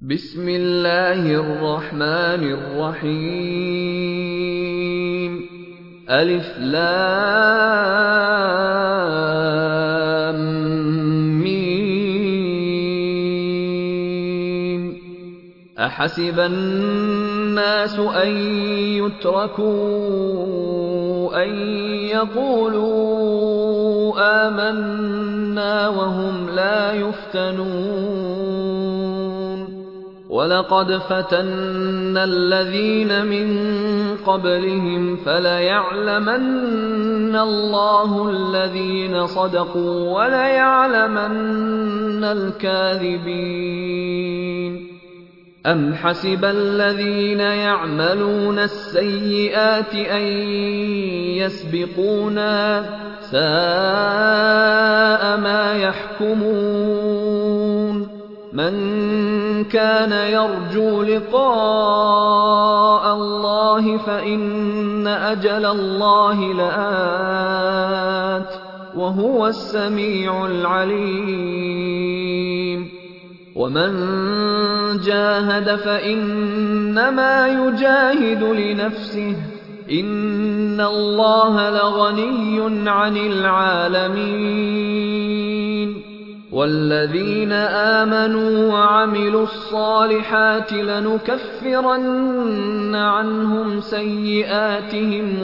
بسم الله الرحمن الرحيم. ألف لام ميم. أحسب الناس أن يتركوا أن يقولوا آمنا وهم لا يفتنون. ولقد فتنا الذين من قبلهم فليعلمن الله الذين صدقوا وليعلمن الكاذبين. أم حسب الذين يعملون السيئات أن يسبقونا ساء ما يحكمون. من كان يرجو لقاء الله فإن أجل الله لآت وهو السميع العليم. ومن جاهد فإنما يجاهد لنفسه إن الله لغني عن العالمين. والذين آمنوا وعملوا الصالحات لنكفرن عنهم سيئاتهم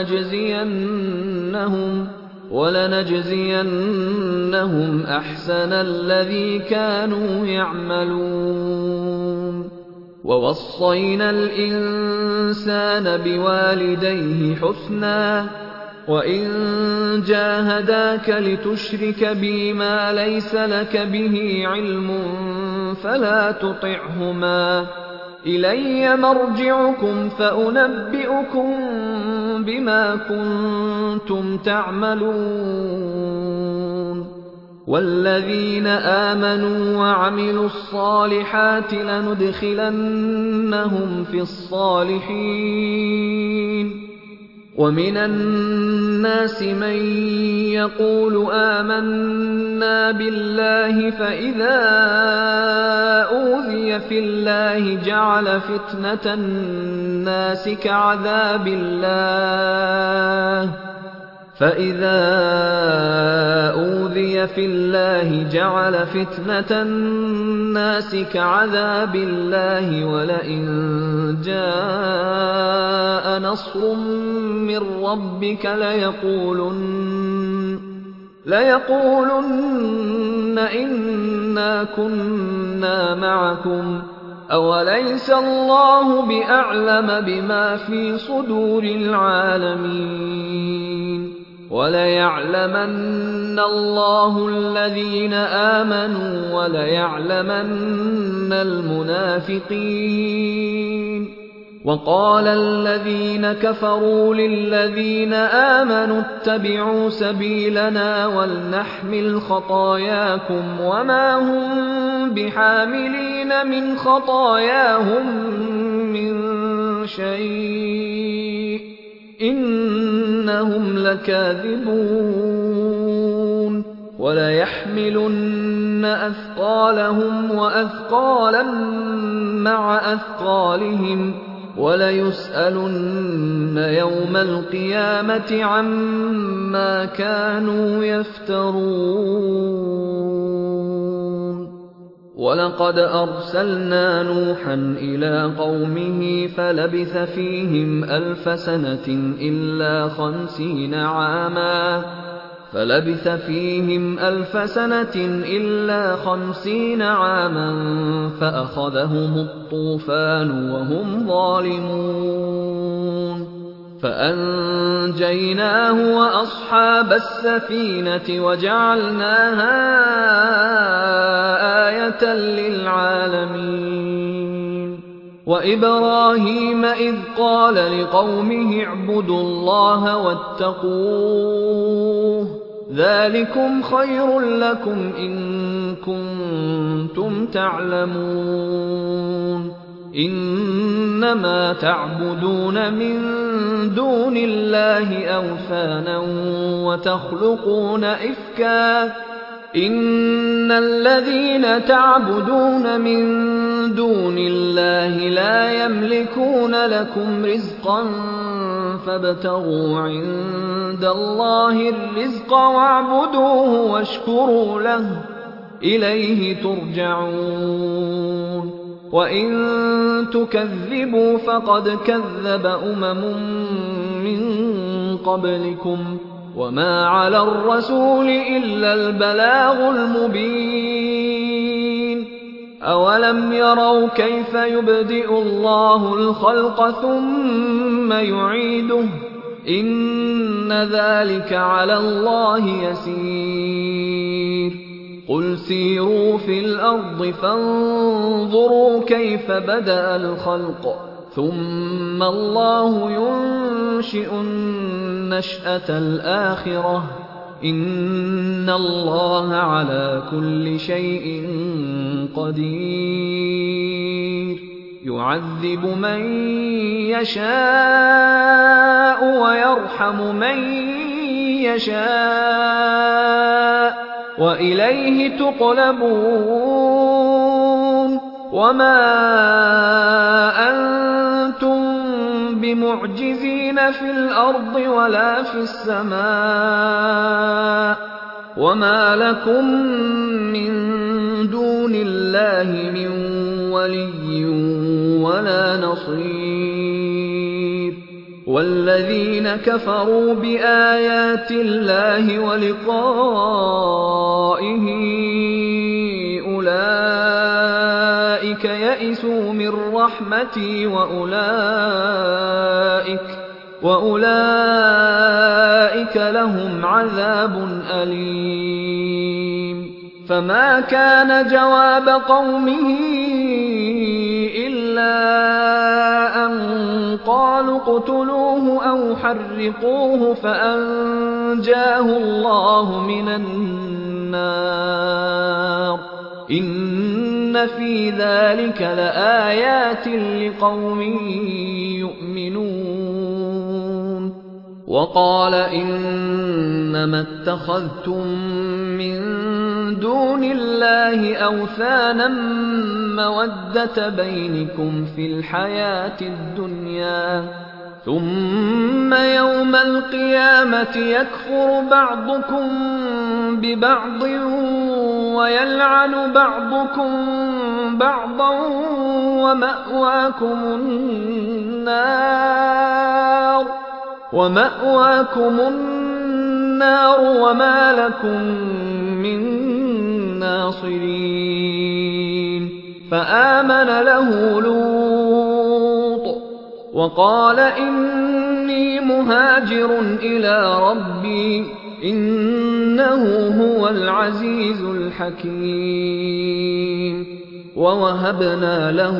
ولنجزينهم أحسن الذي كانوا يعملون. ووصينا الإنسان بوالديه حسنا وإن جاهداك لتشرك بي ما ليس لك به علم فلا تطعهما. إلي مرجعكم فأنبئكم بما كنتم تعملون. والذين آمنوا وعملوا الصالحات لندخلنهم في الصالحين. ومن الناس من يقول آمنا بالله فإذا أوذي في الله جعل فتنة الناس كعذاب الله ولئن جاء نصر من ربك ليقولن إنا كنا معكم أوليس الله بأعلم بما في صدور العالمين. وليعلمن الله الذين آمنوا وليعلمن المنافقين. وقال الذين كفروا للذين آمنوا اتبعوا سبيلنا ولنحمل خطاياكم وما هم بحاملين من خطاياهم من شيء إنهم لكاذبون. وليحملن أثقالهم وأثقالا مع أثقالهم وليسألن يوم القيامة عما كانوا يفترون. ولقد أرسلنا نوحا إلى قومه فلبث فيهم ألف سنة إلا 50 عاما فأخذهم الطوفان وهم ظالمون. فأنجيناه وأصحاب السفينة وجعلناها آية للعالمين. وإبراهيم إذ قال لقومه اعبدوا الله واتقوه ذلكم خير لكم إن كنتم تعلمون. إنما تعبدون من دون الله أوثانا وتخلقون إفكا إن الذين تعبدون من دون الله لا يملكون لكم رزقا فابتغوا عند الله الرزق واعبدوه واشكروا له إليه ترجعون وإن تكذبوا فقد كذب من قبلكم وما على الرسول إلا البلاغ المبين أولم يروا كيف يبدئ الله الخلق ثم يعيده إن ذلك على الله يسير قل سيروا في الأرض فانظروا كيف بدأ الخلق ثم الله ينشئ النشأة الآخرة إن الله على كل شيء قدير يعذب من يشاء ويرحم من يشاء وإليه تقلبون وما أنتم بمعجزين في الأرض ولا في السماء وما لكم من دون الله من ولي ولا نصير والذين كفروا بآيات الله ولقائه أولئك يئسوا من رحمتي وأولئك لهم عذاب أليم فما كان جواب قومه إلا أن قالوا اقتلوه أو حرقوه فأنجاه الله من النار إن في ذلك لآيات لقوم يؤمنون وقال إنما اتخذتم من دون الله أوثانا مودة بينكم في الحياة الدنيا ثم يوم القيامة يكفر بعضكم ببعض ويلعن بعضكم بعضا ومأواكم النار وما لكم من ناصرين فآمن له لوط وقال إني مهاجر إلى ربي إنه هو العزيز الحكيم ووهبنا له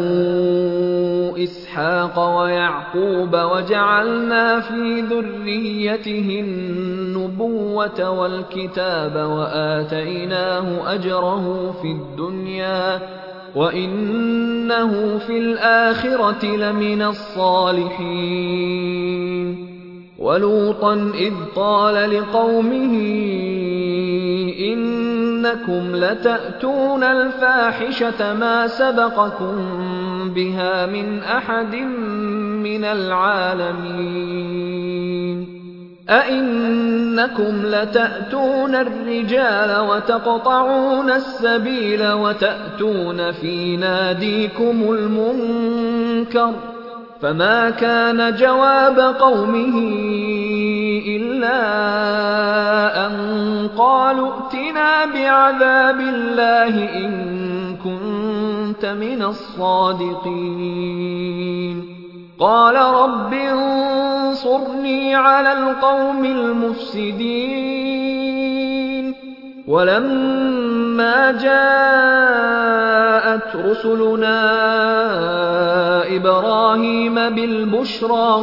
إسحاق ويعقوب وجعلنا في ذريته النبوة والكتاب وآتيناه أجره في الدنيا وإنه في الآخرة لمن الصالحين ولوطا إذ قال لقومه إنكم لتأتون الفاحشة ما سبقكم بها من أحد من العالمين أئنكم لتأتون الرجال وتقطعون السبيل وتأتون في ناديكم المنكر فما كان جواب قومه إلا أن قالوا ائتنا بعذاب الله إن كنت من الصادقين قال رب انصرني على القوم المفسدين ولما جاءت رسلنا إبراهيم بالبشرى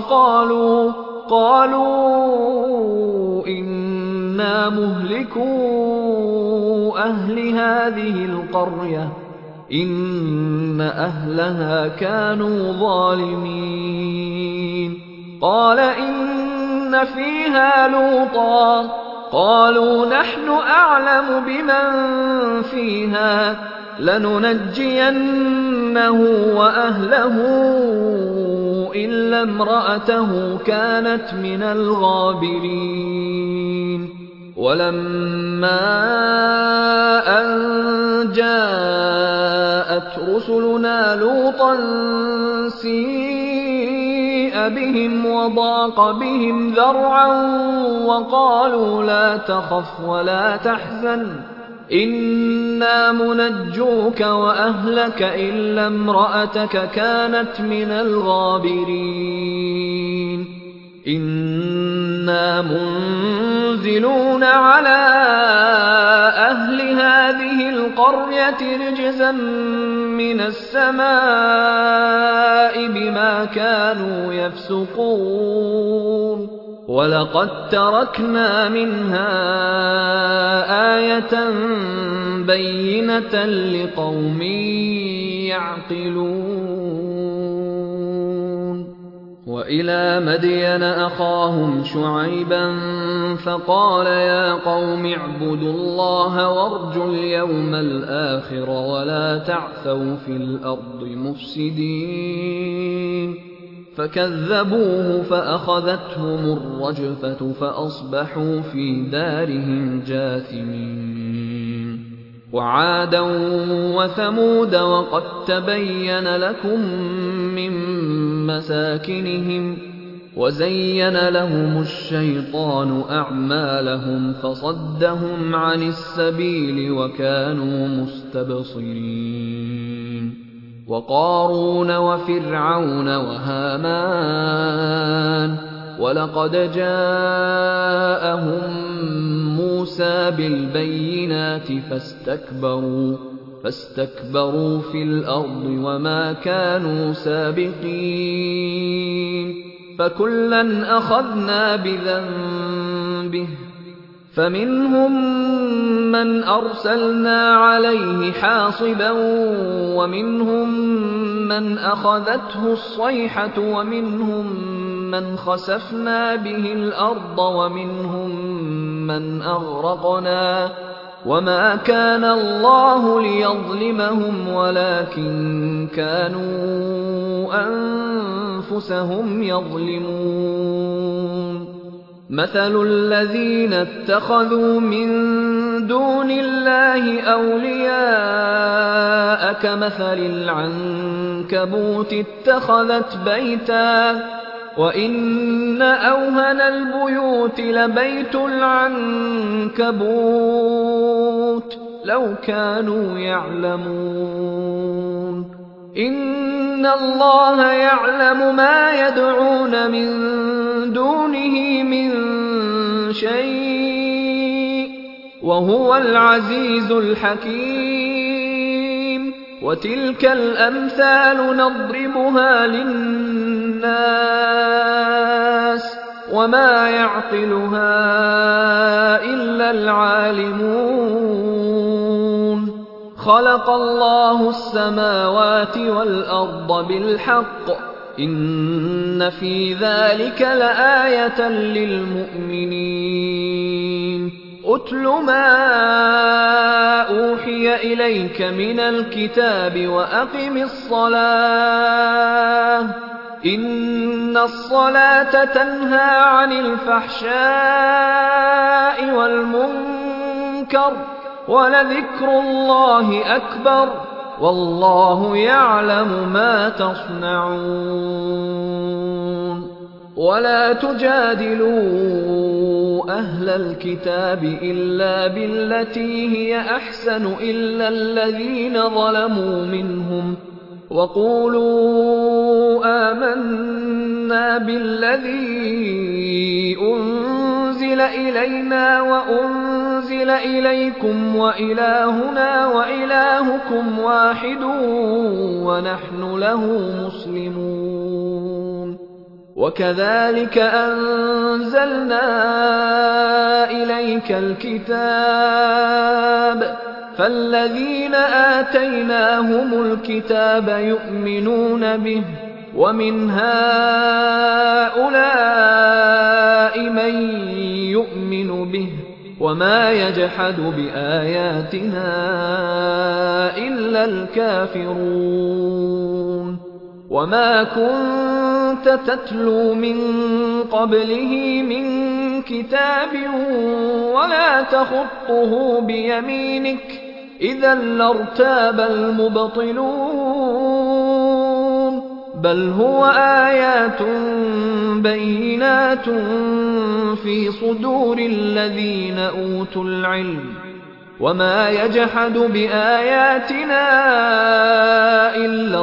قالوا إنا مهلكو أهل هذه القرية إن أهلها كانوا ظالمين قال إن فيها لوطا قالوا نحن أعلم بمن فيها لننجينه وأهله إلا امرأته كانت من الغابرين ولما أن جاءت رسلنا لوطا سيء بهم وضاق بهم ذرعا وقالوا لا تخف ولا تحزن إنا منجوك وأهلك إلا امرأتك كانت من الغابرين إنا منزلون على أهل هذه القرية رجزا من السماء بما كانوا يفسقون ولقد تركنا منها آية بينة لقوم يعقلون وإلى مدين أخاهم شعيبا فقال يا قوم اعبدوا الله وارجوا اليوم الآخر ولا تعثوا في الأرض مفسدين فكذبوه فأخذتهم الرجفة فأصبحوا في دارهم جاثمين وعادا وثمود وقد تبين لكم من مساكنهم وزين لهم الشيطان أعمالهم فصدهم عن السبيل وكانوا مستبصرين وقارون وفرعون وهامان ولقد جاءهم موسى بالبينات فاستكبروا في الأرض وما كانوا سابقين فكلا أخذنا بذنبه فمنهم من أرسلنا عليه حاصبا ومنهم من أخذته الصيحة ومنهم من خسفنا به الأرض ومنهم من أغرقنا وما كان الله ليظلمهم ولكن كانوا أنفسهم يظلمون مثل الذين اتخذوا من دون الله أولياء كمثل العنكبوت اتخذت بيتا وإن أوهن البيوت لبيت العنكبوت لو كانوا يعلمون إن الله يعلم ما يدعون من دونه من شيء وهو العزيز الحكيم وتلك الأمثال نضربها للناس وما يعقلها إلا العالمون خلق الله السماوات والأرض بالحق إن في ذلك لآية للمؤمنين أتل ما أوحي إليك من الكتاب وأقم الصلاة إن الصلاة تنهى عن الفحشاء والمنكر ولذكر الله أكبر والله يعلم ما تصنعون ولا تجادلوا أهل الكتاب إلا بالتي هي أحسن إلا الذين ظلموا منهم وقولوا آمنا بالذي أنزل إلينا وأنزل إليكم وإلهنا وإلهكم واحد ونحن له مسلمون وكذلك أنزلنا إليك الكتاب فالذين آتيناهم الكتاب يؤمنون به ومن هؤلاء من يؤمن به وما يجحد بآياتنا إلا الكافرون وما كنت تتلو من قبله من كتاب ولا تخطه بيمينك إذا لارتاب المبطلون بل هو آيات بينات في صدور الذين أوتوا العلم وما يجحد بآياتنا إلا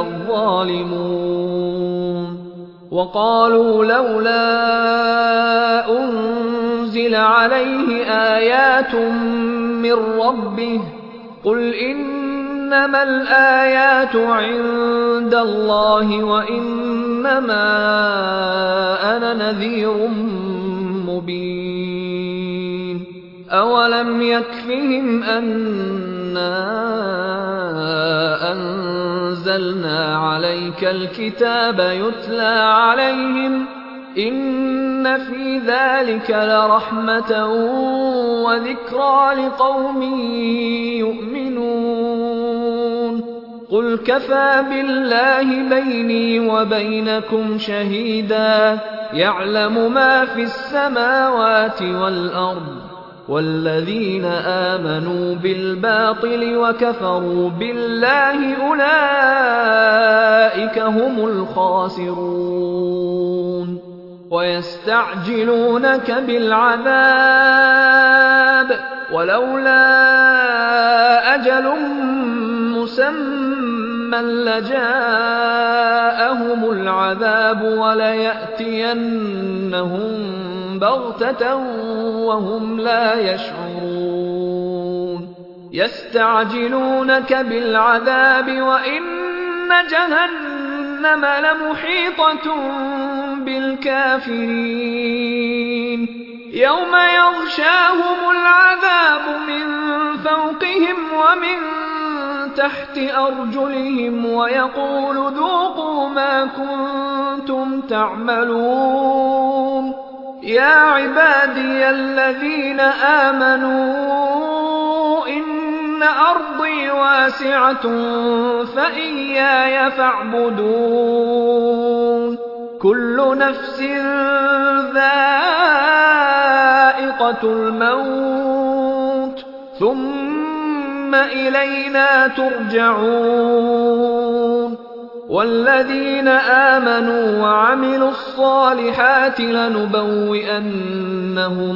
الظالمون وقالوا لولا أنزل عليه آيات من ربه قل إنما الآيات عند الله وإنما أنا نذير مبين أولم يكفهم أنا أنزلنا عليك الكتاب يتلى عليهم إن في ذلك لرحمة وذكرى لقوم يؤمنون قل كفى بالله بيني وبينكم شهيدا يعلم ما في السماوات والأرض والذين آمنوا بالباطل وكفروا بالله أولئك هم الخاسرون ويستعجلونك بالعذاب ولولا أجل مسمى لجاءهم العذاب وليأتينهم بغتة وهم لا يشعرون يستعجلونك بالعذاب وإن جهنم لمحيطة بالكافرين يوم يغشاهم العذاب من فوقهم ومن تحت أرجلهم ويقول ذوقوا ما كنتم تعملون يا عبادي الذين آمنوا إن أرضي واسعة فإياي فاعبدون كل نفس ذائقة الموت ثم إلينا ترجعون والذين آمنوا وعملوا الصالحات لنبوئنهم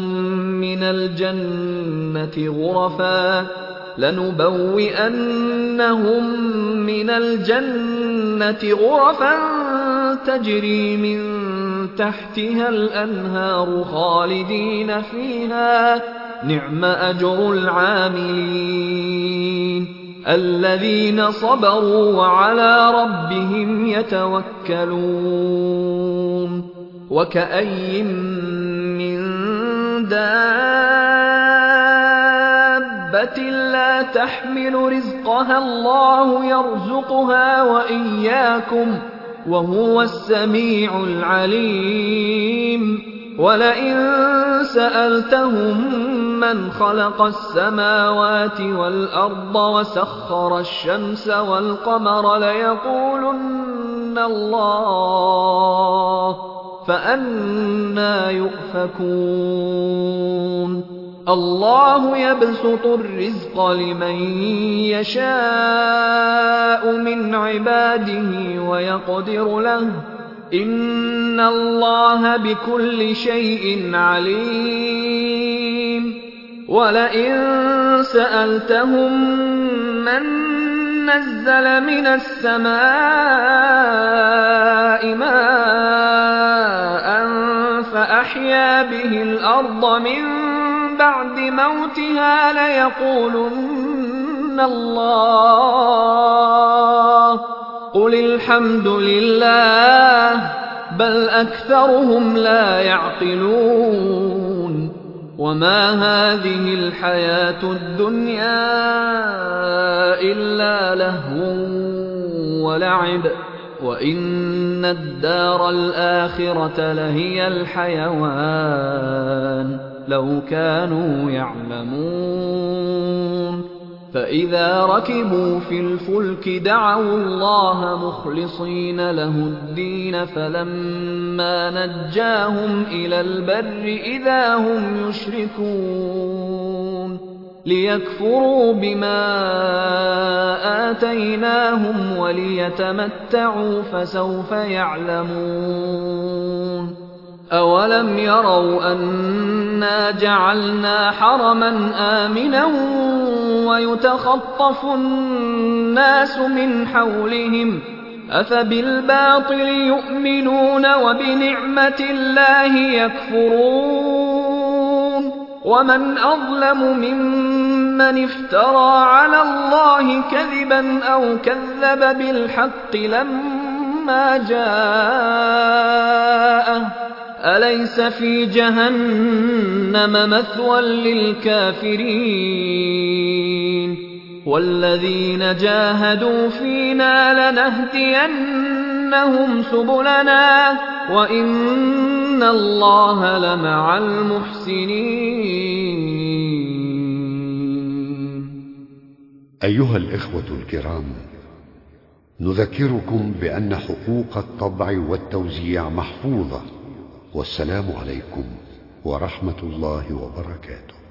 من الجنة غرفا تجري من تحتها الأنهار خالدين فيها نعم أجر العاملين الذين صبروا وعلى ربهم يتوكلون وكأي من دابة لا تحمل رزقها الله يرزقها وإياكم وهو السميع العليم ولئن سألتهم من خلق السماوات والأرض وسخر الشمس والقمر ليقولن الله فأنى يؤفكون الله يبسط الرزق لمن يشاء من عباده ويقدر له إن الله بكل شيء عليم ولئن سألتهم من نزل من السماء ماء فأحيا به الأرض من بعد موتها ليقولن الله قل الحمد لله بل أكثرهم لا يعقلون وما هذه الحياة الدنيا إلا لهو ولعب وإن الدار الآخرة لهي الحيوان لو كانوا يعلمون فإذا ركبوا في الفلك دعوا الله مخلصين له الدين فلما نجاهم إلى البر إذا هم يشركون ليكفروا بما آتيناهم وليتمتعوا فسوف يعلمون أولم يروا أنا جعلنا حرما آمنا ويتخطف الناس من حولهم أفبالباطل يؤمنون وبنعمة الله يكفرون ومن أظلم ممن افترى على الله كذبا أو كذب بالحق لما جاءه أليس في جهنم مثوى للكافرين والذين جاهدوا فينا لنهدينهم سبلنا وإن الله لمع المحسنين. أيها الإخوة الكرام، نذكركم بأن حقوق الطبع والتوزيع محفوظة. والسلام عليكم ورحمة الله وبركاته.